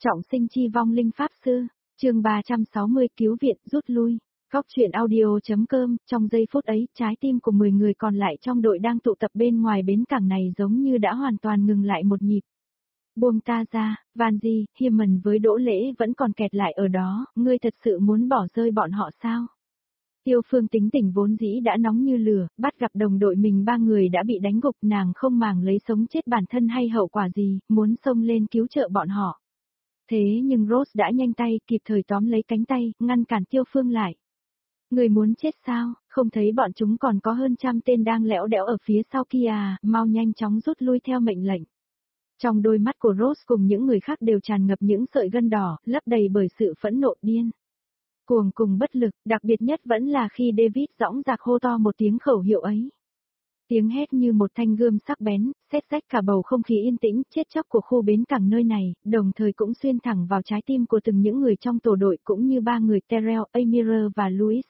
Trọng sinh chi vong linh pháp sư, chương 360 cứu viện rút lui. Góc truyện audio.com, trong giây phút ấy, trái tim của 10 người còn lại trong đội đang tụ tập bên ngoài bến cảng này giống như đã hoàn toàn ngừng lại một nhịp. Buông ta ra, Vanji, Himan với Đỗ Lễ vẫn còn kẹt lại ở đó, ngươi thật sự muốn bỏ rơi bọn họ sao? Tiêu Phương tính tình vốn dĩ đã nóng như lửa, bắt gặp đồng đội mình 3 người đã bị đánh gục, nàng không màng lấy sống chết bản thân hay hậu quả gì, muốn xông lên cứu trợ bọn họ. Thế nhưng Rose đã nhanh tay, kịp thời tóm lấy cánh tay, ngăn cản Tiêu Phương lại. Người muốn chết sao, không thấy bọn chúng còn có hơn 100 tên đang lẽo đẽo ở phía sau kia à, mau nhanh chóng rút lui theo mệnh lệnh. Trong đôi mắt của Rose cùng những người khác đều tràn ngập những sợi gân đỏ, lấp đầy bởi sự phẫn nộ điên. Cuồng cùng bất lực, đặc biệt nhất vẫn là khi David dõng dạc hô to một tiếng khẩu hiệu ấy. Tiếng hét như một thanh gươm sắc bén, xé rách cả bầu không khí yên tĩnh, chết chóc của khu bến cảng nơi này, đồng thời cũng xuyên thẳng vào trái tim của từng những người trong tổ đội cũng như 3 người Terrell, Amir và Louis.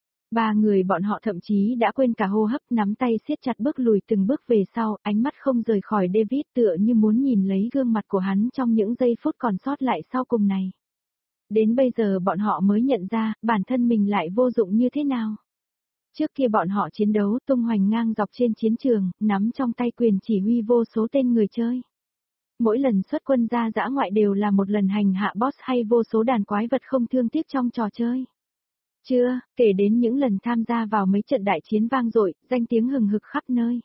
3 người bọn họ thậm chí đã quên cả hô hấp, nắm tay siết chặt bước lùi từng bước về sau, ánh mắt không rời khỏi David tựa như muốn nhìn lấy gương mặt của hắn trong những giây phút còn sót lại sau cùng này. Đến bây giờ bọn họ mới nhận ra, bản thân mình lại vô dụng như thế nào. Trước kia bọn họ chiến đấu tung hoành ngang dọc trên chiến trường, nắm trong tay quyền chỉ huy vô số tên người chơi. Mỗi lần xuất quân ra dã ngoại đều là một lần hành hạ boss hay vô số đàn quái vật không thương tiếc trong trò chơi. Chưa, kể đến những lần tham gia vào mấy trận đại chiến vang dội, danh tiếng hừng hực khắp nơi.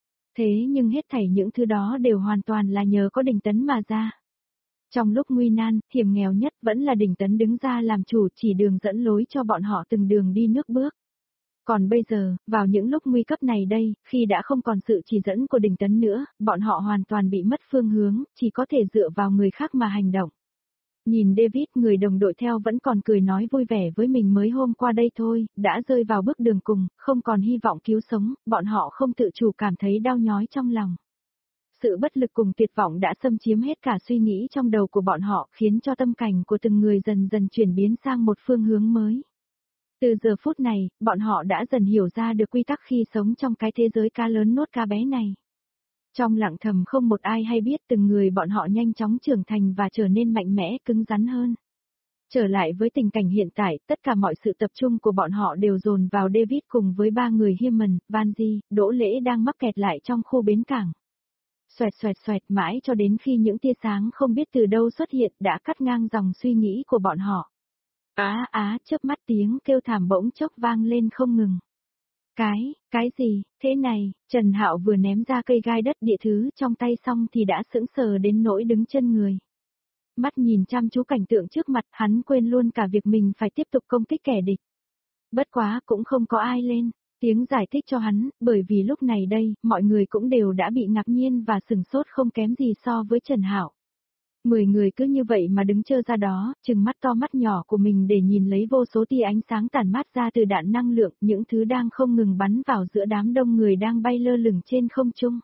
Thế nhưng hết thảy những thứ đó đều hoàn toàn là nhờ có Đình Tấn mà ra. Trong lúc nguy nan, hiểm nghèo nhất vẫn là Đình Tấn đứng ra làm chủ chỉ đường dẫn lối cho bọn họ từng đường đi nước bước. Còn bây giờ, vào những lúc nguy cấp này đây, khi đã không còn sự chỉ dẫn của Đình Tấn nữa, bọn họ hoàn toàn bị mất phương hướng, chỉ có thể dựa vào người khác mà hành động. Nhìn David, người đồng đội theo vẫn còn cười nói vui vẻ với mình mới hôm qua đây thôi, đã rơi vào bước đường cùng, không còn hy vọng cứu sống, bọn họ không tự chủ cảm thấy đau nhói trong lòng. Sự bất lực cùng tuyệt vọng đã xâm chiếm hết cả suy nghĩ trong đầu của bọn họ, khiến cho tâm cảnh của từng người dần dần chuyển biến sang một phương hướng mới. Từ giờ phút này, bọn họ đã dần hiểu ra được quy tắc khi sống trong cái thế giới cá lớn nuốt cá bé này. Trong lặng thầm không một ai hay biết từng người bọn họ nhanh chóng trưởng thành và trở nên mạnh mẽ, cứng rắn hơn. Trở lại với tình cảnh hiện tại, tất cả mọi sự tập trung của bọn họ đều dồn vào David cùng với 3 người Himan, Vanji, Đỗ Lễ đang mắc kẹt lại trong khu bến cảng. Xoẹt xoẹt xoẹt mãi cho đến khi những tia sáng không biết từ đâu xuất hiện đã cắt ngang dòng suy nghĩ của bọn họ. Chớp mắt tiếng kêu thảm bỗng chốc vang lên không ngừng. Cái gì, thế này, Trần Hạo vừa ném ra cây gai đất địa thứ trong tay xong thì đã sững sờ đến nỗi đứng chân người. Mắt nhìn chăm chú cảnh tượng trước mặt, hắn quên luôn cả việc mình phải tiếp tục công kích kẻ địch. Bất quá cũng không có ai lên tiếng giải thích cho hắn, bởi vì lúc này đây, mọi người cũng đều đã bị ngạc nhiên và sửng sốt không kém gì so với Trần Hạo. 10 người cứ như vậy mà đứng trơ ra đó, trừng mắt to mắt nhỏ của mình để nhìn lấy vô số tia ánh sáng tản mát ra từ đạn năng lượng, những thứ đang không ngừng bắn vào giữa đám đông người đang bay lơ lửng trên không trung.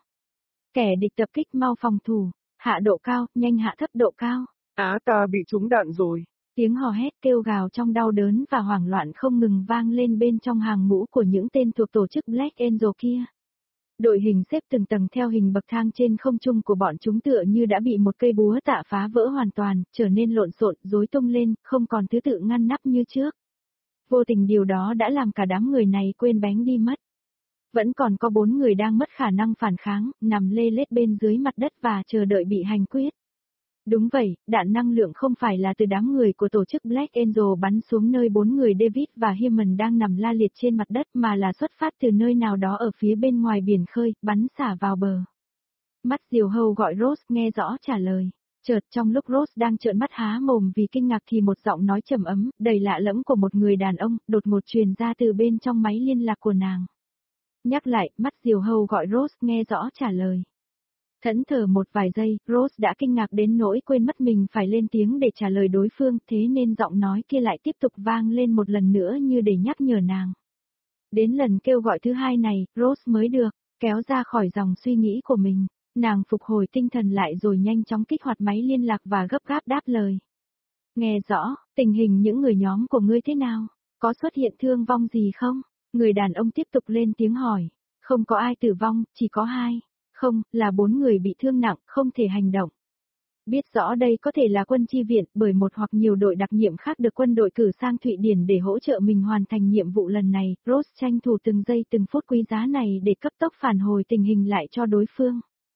Kẻ địch tập kích mau phòng thủ, hạ độ cao, nhanh hạ thấp độ cao. Ta bị trúng đạn rồi. Tiếng hò hét kêu gào trong đau đớn và hoảng loạn không ngừng vang lên bên trong hàng ngũ của những tên thuộc tổ chức Black Angel kia. Đội hình xếp từng tầng theo hình bậc thang trên không trung của bọn chúng tựa như đã bị một cây búa tạ phá vỡ hoàn toàn, trở nên lộn xộn, rối tung lên, không còn thứ tự ngăn nắp như trước. Vô tình điều đó đã làm cả đám người này quên bén đi mất. Vẫn còn có 4 người đang mất khả năng phản kháng, nằm lê lết bên dưới mặt đất và chờ đợi bị hành quyết. Đúng vậy, đạn năng lượng không phải là từ đám người của tổ chức Black Angel bắn xuống nơi 4 người David và Himan đang nằm la liệt trên mặt đất mà là xuất phát từ nơi nào đó ở phía bên ngoài biển khơi, bắn xả vào bờ. Mắt diều hâu gọi Rose nghe rõ trả lời. Chợt trong lúc Rose đang trợn mắt há mồm vì kinh ngạc thì một giọng nói trầm ấm, đầy lạ lẫm của một người đàn ông, đột ngột truyền ra từ bên trong máy liên lạc của nàng. Nhắc lại, mắt diều hâu gọi Rose nghe rõ trả lời. Thẫn thờ một vài giây, Rose đã kinh ngạc đến nỗi quên mất mình phải lên tiếng để trả lời đối phương, thế nên giọng nói kia lại tiếp tục vang lên một lần nữa như để nhắc nhở nàng. Đến lần kêu gọi thứ hai này, Rose mới được kéo ra khỏi dòng suy nghĩ của mình, nàng phục hồi tinh thần lại rồi nhanh chóng kích hoạt máy liên lạc và gấp gáp đáp lời. Nghe rõ, tình hình những người nhóm của ngươi thế nào? Có xuất hiện thương vong gì không? Người đàn ông tiếp tục lên tiếng hỏi. Không có ai tử vong, chỉ có 2. Không, là 4 người bị thương nặng, không thể hành động. Biết rõ đây có thể là quân chi viện bởi một hoặc nhiều đội đặc nhiệm khác được quân đội cử sang Thụy Điển để hỗ trợ mình hoàn thành nhiệm vụ lần này, Rose tranh thủ từng giây từng phút quý giá này để cấp tốc phản hồi tình hình lại cho đối phương.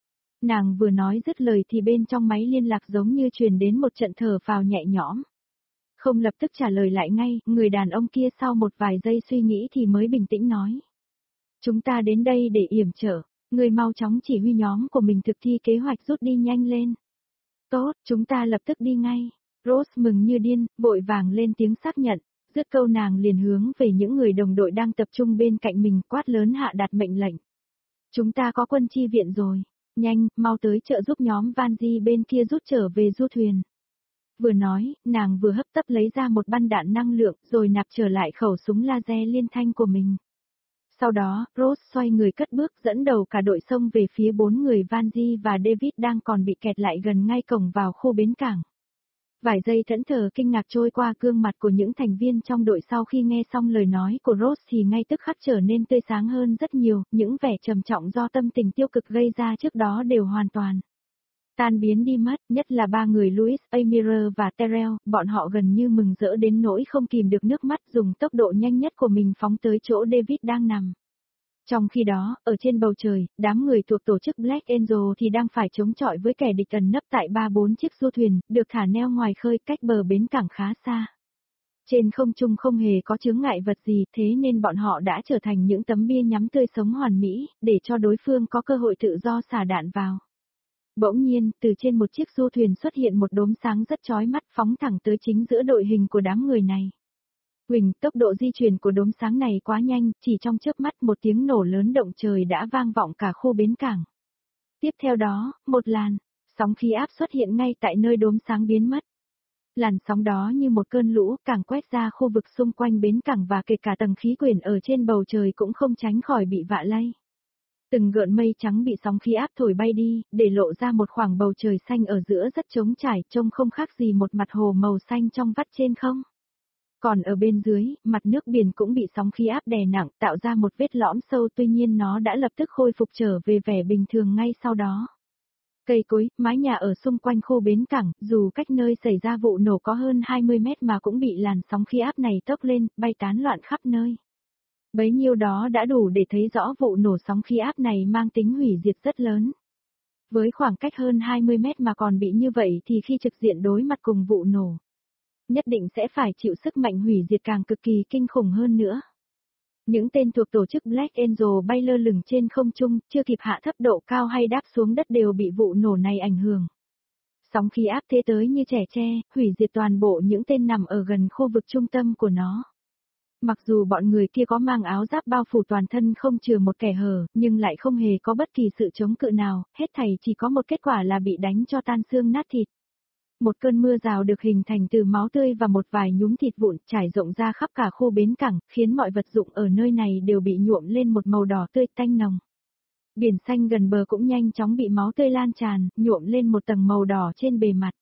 Nàng vừa nói dứt lời thì bên trong máy liên lạc giống như truyền đến một trận thở phào nhẹ nhõm. Không lập tức trả lời lại ngay, người đàn ông kia sau một vài giây suy nghĩ thì mới bình tĩnh nói. Chúng ta đến đây để yểm trợ, người mau chóng chỉ huy nhóm của mình thực thi kế hoạch rút đi nhanh lên. Tốt, chúng ta lập tức đi ngay. Rose mừng như điên, vội vàng lên tiếng xác nhận, dứt câu nàng liền hướng về những người đồng đội đang tập trung bên cạnh mình quát lớn hạ đạt mệnh lệnh. Chúng ta có quân chi viện rồi, nhanh, mau tới trợ giúp nhóm Van Di bên kia rút trở về du thuyền. Vừa nói, nàng vừa hấp tấp lấy ra một băng đạn năng lượng rồi nạp trở lại khẩu súng laser liên thanh của mình. Sau đó, Rose xoay người cất bước dẫn đầu cả đội xông về phía 4 người Van Di và David đang còn bị kẹt lại gần ngay cổng vào khu bến cảng. Vài giây thẫn thờ kinh ngạc trôi qua gương mặt của những thành viên trong đội sau khi nghe xong lời nói của Rose thì ngay tức khắc trở nên tươi sáng hơn rất nhiều, những vẻ trầm trọng do tâm tình tiêu cực gây ra trước đó đều hoàn toàn tan biến đi mất, nhất là ba người Louis, Amir và Terrell, bọn họ gần như mừng rỡ đến nỗi không kìm được nước mắt dùng tốc độ nhanh nhất của mình phóng tới chỗ David đang nằm. Trong khi đó, ở trên bầu trời, đám người thuộc tổ chức Black Angel thì đang phải chống chọi với kẻ địch ẩn nấp tại 3-4 chiếc du thuyền, được thả neo ngoài khơi cách bờ bến cảng khá xa. Trên không trung không hề có chướng ngại vật gì, thế nên bọn họ đã trở thành những tấm bia nhắm tươi sống hoàn mỹ, để cho đối phương có cơ hội tự do xả đạn vào. Bỗng nhiên, từ trên một chiếc du thuyền xuất hiện một đốm sáng rất chói mắt phóng thẳng tới chính giữa đội hình của đám người này. Huỳnh, tốc độ di chuyển của đốm sáng này quá nhanh, chỉ trong chớp mắt một tiếng nổ lớn động trời đã vang vọng cả khu bến cảng. Tiếp theo đó, một làn sóng khí áp xuất hiện ngay tại nơi đốm sáng biến mất. Làn sóng đó như một cơn lũ càng quét ra khu vực xung quanh bến cảng và kể cả tầng khí quyển ở trên bầu trời cũng không tránh khỏi bị vạ lay. Từng gợn mây trắng bị sóng khí áp thổi bay đi, để lộ ra một khoảng bầu trời xanh ở giữa rất trống trải, trông không khác gì một mặt hồ màu xanh trong vắt trên không. Còn ở bên dưới, mặt nước biển cũng bị sóng khí áp đè nặng, tạo ra một vết lõm sâu, tuy nhiên nó đã lập tức khôi phục trở về vẻ bình thường ngay sau đó. Cây cối, mái nhà ở xung quanh khu bến cảng, dù cách nơi xảy ra vụ nổ có hơn 20 mét mà cũng bị làn sóng khí áp này tốc lên, bay tán loạn khắp nơi. Bấy nhiêu đó đã đủ để thấy rõ vụ nổ sóng khí áp này mang tính hủy diệt rất lớn. Với khoảng cách hơn 20 mét mà còn bị như vậy thì khi trực diện đối mặt cùng vụ nổ, nhất định sẽ phải chịu sức mạnh hủy diệt càng cực kỳ kinh khủng hơn nữa. Những tên thuộc tổ chức Black Angel bay lơ lửng trên không trung, chưa kịp hạ thấp độ cao hay đáp xuống đất đều bị vụ nổ này ảnh hưởng. Sóng khí áp thế tới như trẻ tre, hủy diệt toàn bộ những tên nằm ở gần khu vực trung tâm của nó. Mặc dù bọn người kia có mang áo giáp bao phủ toàn thân không chừa một kẻ hở, nhưng lại không hề có bất kỳ sự chống cự nào, hết thảy chỉ có một kết quả là bị đánh cho tan xương nát thịt. Một cơn mưa rào được hình thành từ máu tươi và một vài nhúm thịt vụn trải rộng ra khắp cả khu bến cảng, khiến mọi vật dụng ở nơi này đều bị nhuộm lên một màu đỏ tươi tanh nồng. Biển xanh gần bờ cũng nhanh chóng bị máu tươi lan tràn, nhuộm lên một tầng màu đỏ trên bề mặt.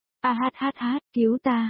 Cứu ta,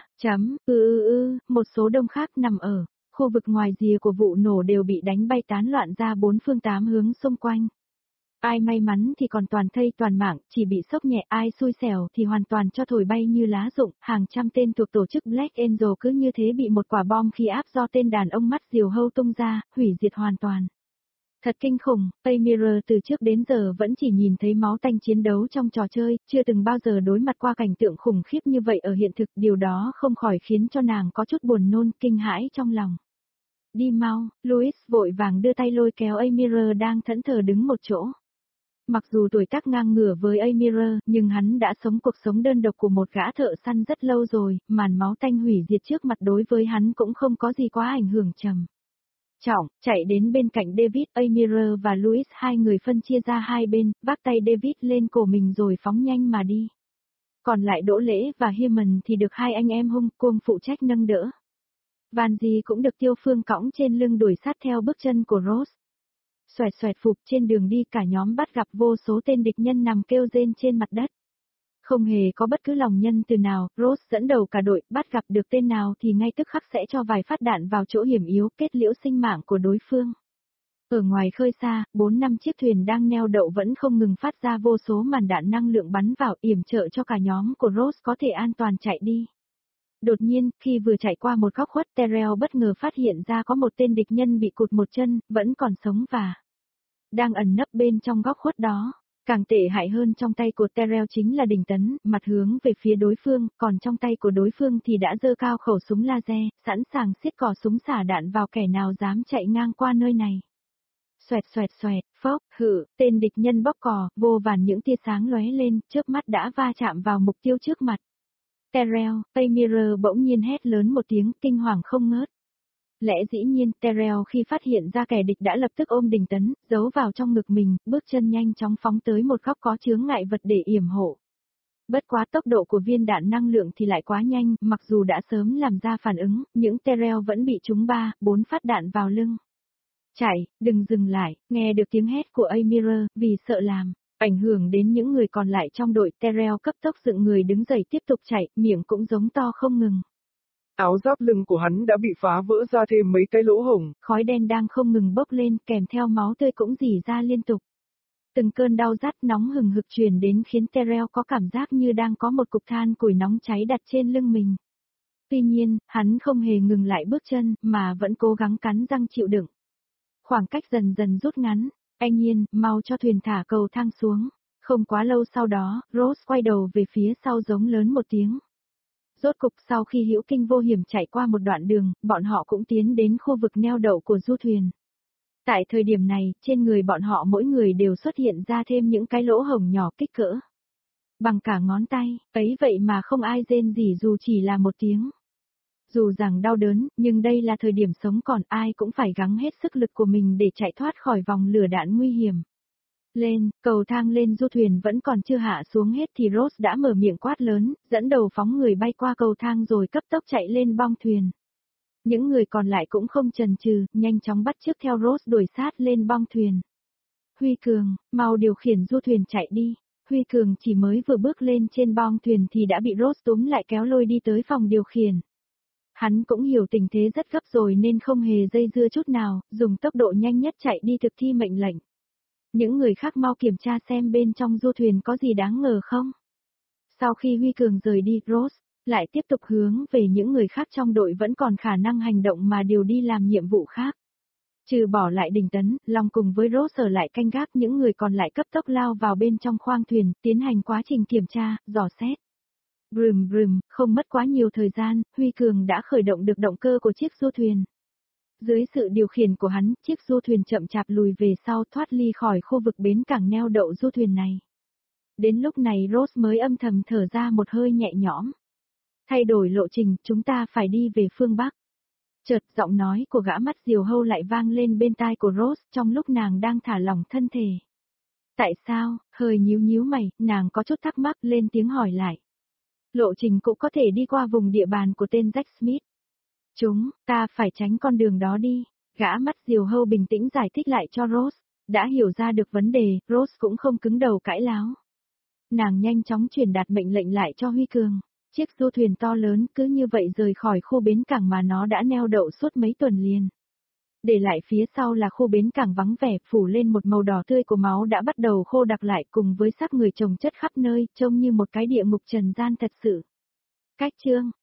một số đông khác nằm ở khu vực ngoài rìa của vụ nổ đều bị đánh bay tán loạn ra bốn phương tám hướng xung quanh. Ai may mắn thì còn toàn thây toàn mạng, chỉ bị sốc nhẹ, ai xui xẻo thì hoàn toàn cho thổi bay như lá rụng, hàng trăm tên thuộc tổ chức Black Angel cứ như thế bị một quả bom khí áp do tên đàn ông mắt diều hâu tung ra, hủy diệt hoàn toàn. Thật kinh khủng, Amir từ trước đến giờ vẫn chỉ nhìn thấy máu tanh chiến đấu trong trò chơi, chưa từng bao giờ đối mặt qua cảnh tượng khủng khiếp như vậy ở hiện thực, điều đó không khỏi khiến cho nàng có chút buồn nôn, kinh hãi trong lòng. Đi mau, Louis vội vàng đưa tay lôi kéo Amir đang thẫn thờ đứng một chỗ. Mặc dù tuổi tác ngang ngửa với Amir, nhưng hắn đã sống cuộc sống đơn độc của một gã thợ săn rất lâu rồi, màn máu tanh hủy diệt trước mặt đối với hắn cũng không có gì quá ảnh hưởng trầm trọng, chạy đến bên cạnh David, Amir và Louis hai người phân chia ra hai bên, vác tay David lên cổ mình rồi phóng nhanh mà đi. Còn lại Đỗ Lễ và Himan thì được hai anh em hung cuồng phụ trách nâng đỡ. Van Di cũng được Tiêu Phương cõng trên lưng đuổi sát theo bước chân của Rose. Xoẹt xoẹt phục trên đường đi cả nhóm bắt gặp vô số tên địch nhân nằm kêu rên trên mặt đất. Không hề có bất cứ lòng nhân từ nào, Rose dẫn đầu cả đội, bắt gặp được tên nào thì ngay tức khắc sẽ cho vài phát đạn vào chỗ hiểm yếu, kết liễu sinh mạng của đối phương. Ở ngoài khơi xa, 4-5 chiếc thuyền đang neo đậu vẫn không ngừng phát ra vô số màn đạn năng lượng bắn vào yểm trợ cho cả nhóm của Rose có thể an toàn chạy đi. Đột nhiên, khi vừa chạy qua một góc khuất, Terrell bất ngờ phát hiện ra có một tên địch nhân bị cụt một chân, vẫn còn sống và đang ẩn nấp bên trong góc khuất đó. Càng tệ hại hơn, trong tay của Terrell chính là đỉnh tấn, mặt hướng về phía đối phương, còn trong tay của đối phương thì đã giơ cao khẩu súng laser, sẵn sàng xiết cò súng xả đạn vào kẻ nào dám chạy ngang qua nơi này. Xoẹt xoẹt xoẹt, phốc, hự, tên địch nhân bóp cò, vô vàn những tia sáng lóe lên, chớp mắt đã va chạm vào mục tiêu trước mặt. Terrell, Paymir bỗng nhiên hét lớn một tiếng, kinh hoàng không ngớt. Lẽ dĩ nhiên, Terrell khi phát hiện ra kẻ địch đã lập tức ôm đỉnh tấn, giấu vào trong ngực mình, bước chân nhanh chóng phóng tới một góc có chướng ngại vật để yểm hộ. Bất quá tốc độ của viên đạn năng lượng thì lại quá nhanh, mặc dù đã sớm làm ra phản ứng, những Terrell vẫn bị trúng 3-4 phát đạn vào lưng. Chạy, đừng dừng lại, nghe được tiếng hét của Amir, vì sợ làm ảnh hưởng đến những người còn lại trong đội. Terrell cấp tốc dựng người đứng dậy tiếp tục chạy, miệng cũng giống to không ngừng. Áo giáp lưng của hắn đã bị phá vỡ ra thêm mấy cái lỗ hổng. Khói đen đang không ngừng bốc lên, kèm theo máu tươi cũng rỉ ra liên tục. Từng cơn đau rát nóng hừng hực truyền đến khiến Terrell có cảm giác như đang có một cục than củi nóng cháy đặt trên lưng mình. Tuy nhiên, hắn không hề ngừng lại bước chân, mà vẫn cố gắng cắn răng chịu đựng. Khoảng cách dần dần rút ngắn, anh Nhiên, mau cho thuyền thả cầu thang xuống. Không quá lâu sau đó, Rose quay đầu về phía sau giống lớn một tiếng. Rốt cục sau khi hữu kinh vô hiểm chạy qua một đoạn đường, bọn họ cũng tiến đến khu vực neo đậu của du thuyền. Tại thời điểm này, trên người bọn họ mỗi người đều xuất hiện ra thêm những cái lỗ hổng nhỏ kích cỡ bằng cả ngón tay, ấy vậy mà không ai rên rỉ dù chỉ là một tiếng. Dù rằng đau đớn, nhưng đây là thời điểm sống còn, ai cũng phải gắng hết sức lực của mình để chạy thoát khỏi vòng lửa đạn nguy hiểm. Lên, cầu thang lên du thuyền vẫn còn chưa hạ xuống hết thì Rose đã mở miệng quát lớn, dẫn đầu phóng người bay qua cầu thang rồi cấp tốc chạy lên bong thuyền. Những người còn lại cũng không chần chừ, nhanh chóng bắt chước theo Rose đuổi sát lên bong thuyền. Huy Cường, mau điều khiển du thuyền chạy đi. Huy Cường chỉ mới vừa bước lên trên bong thuyền thì đã bị Rose túm lại kéo lôi đi tới phòng điều khiển. Hắn cũng hiểu tình thế rất gấp rồi nên không hề dây dưa chút nào, dùng tốc độ nhanh nhất chạy đi thực thi mệnh lệnh. Những người khác mau kiểm tra xem bên trong du thuyền có gì đáng ngờ không. Sau khi Huy Cường rời đi, Rose lại tiếp tục hướng về những người khác trong đội vẫn còn khả năng hành động mà điều đi làm nhiệm vụ khác. Trừ bỏ lại Đình Tấn, Long cùng với Rose ở lại canh gác, những người còn lại cấp tốc lao vào bên trong khoang thuyền, tiến hành quá trình kiểm tra, dò xét. Brùm brùm, không mất quá nhiều thời gian, Huy Cường đã khởi động được động cơ của chiếc du thuyền. Dưới sự điều khiển của hắn, chiếc du thuyền chậm chạp lùi về sau thoát ly khỏi khu vực bến cảng neo đậu du thuyền này. Đến lúc này Rose mới âm thầm thở ra một hơi nhẹ nhõm. Thay đổi lộ trình, chúng ta phải đi về phương Bắc. Chợt giọng nói của gã mắt diều hâu lại vang lên bên tai của Rose trong lúc nàng đang thả lỏng thân thể. Tại sao, hơi nhíu nhíu mày, nàng có chút thắc mắc lên tiếng hỏi lại. Lộ trình cũng có thể đi qua vùng địa bàn của tên Jack Smith. Ta phải tránh con đường đó đi, gã mắt diều hâu bình tĩnh giải thích lại cho Rose. Đã hiểu ra được vấn đề, Rose cũng không cứng đầu cãi láo. Nàng nhanh chóng truyền đạt mệnh lệnh lại cho Huy Cường. Chiếc du thuyền to lớn cứ như vậy rời khỏi khu bến cảng mà nó đã neo đậu suốt mấy tuần liền. Để lại phía sau là khu bến cảng vắng vẻ, phủ lên một màu đỏ tươi của máu đã bắt đầu khô đặc lại cùng với xác người chồng chất khắp nơi, trông như một cái địa ngục trần gian thật sự. Cách chương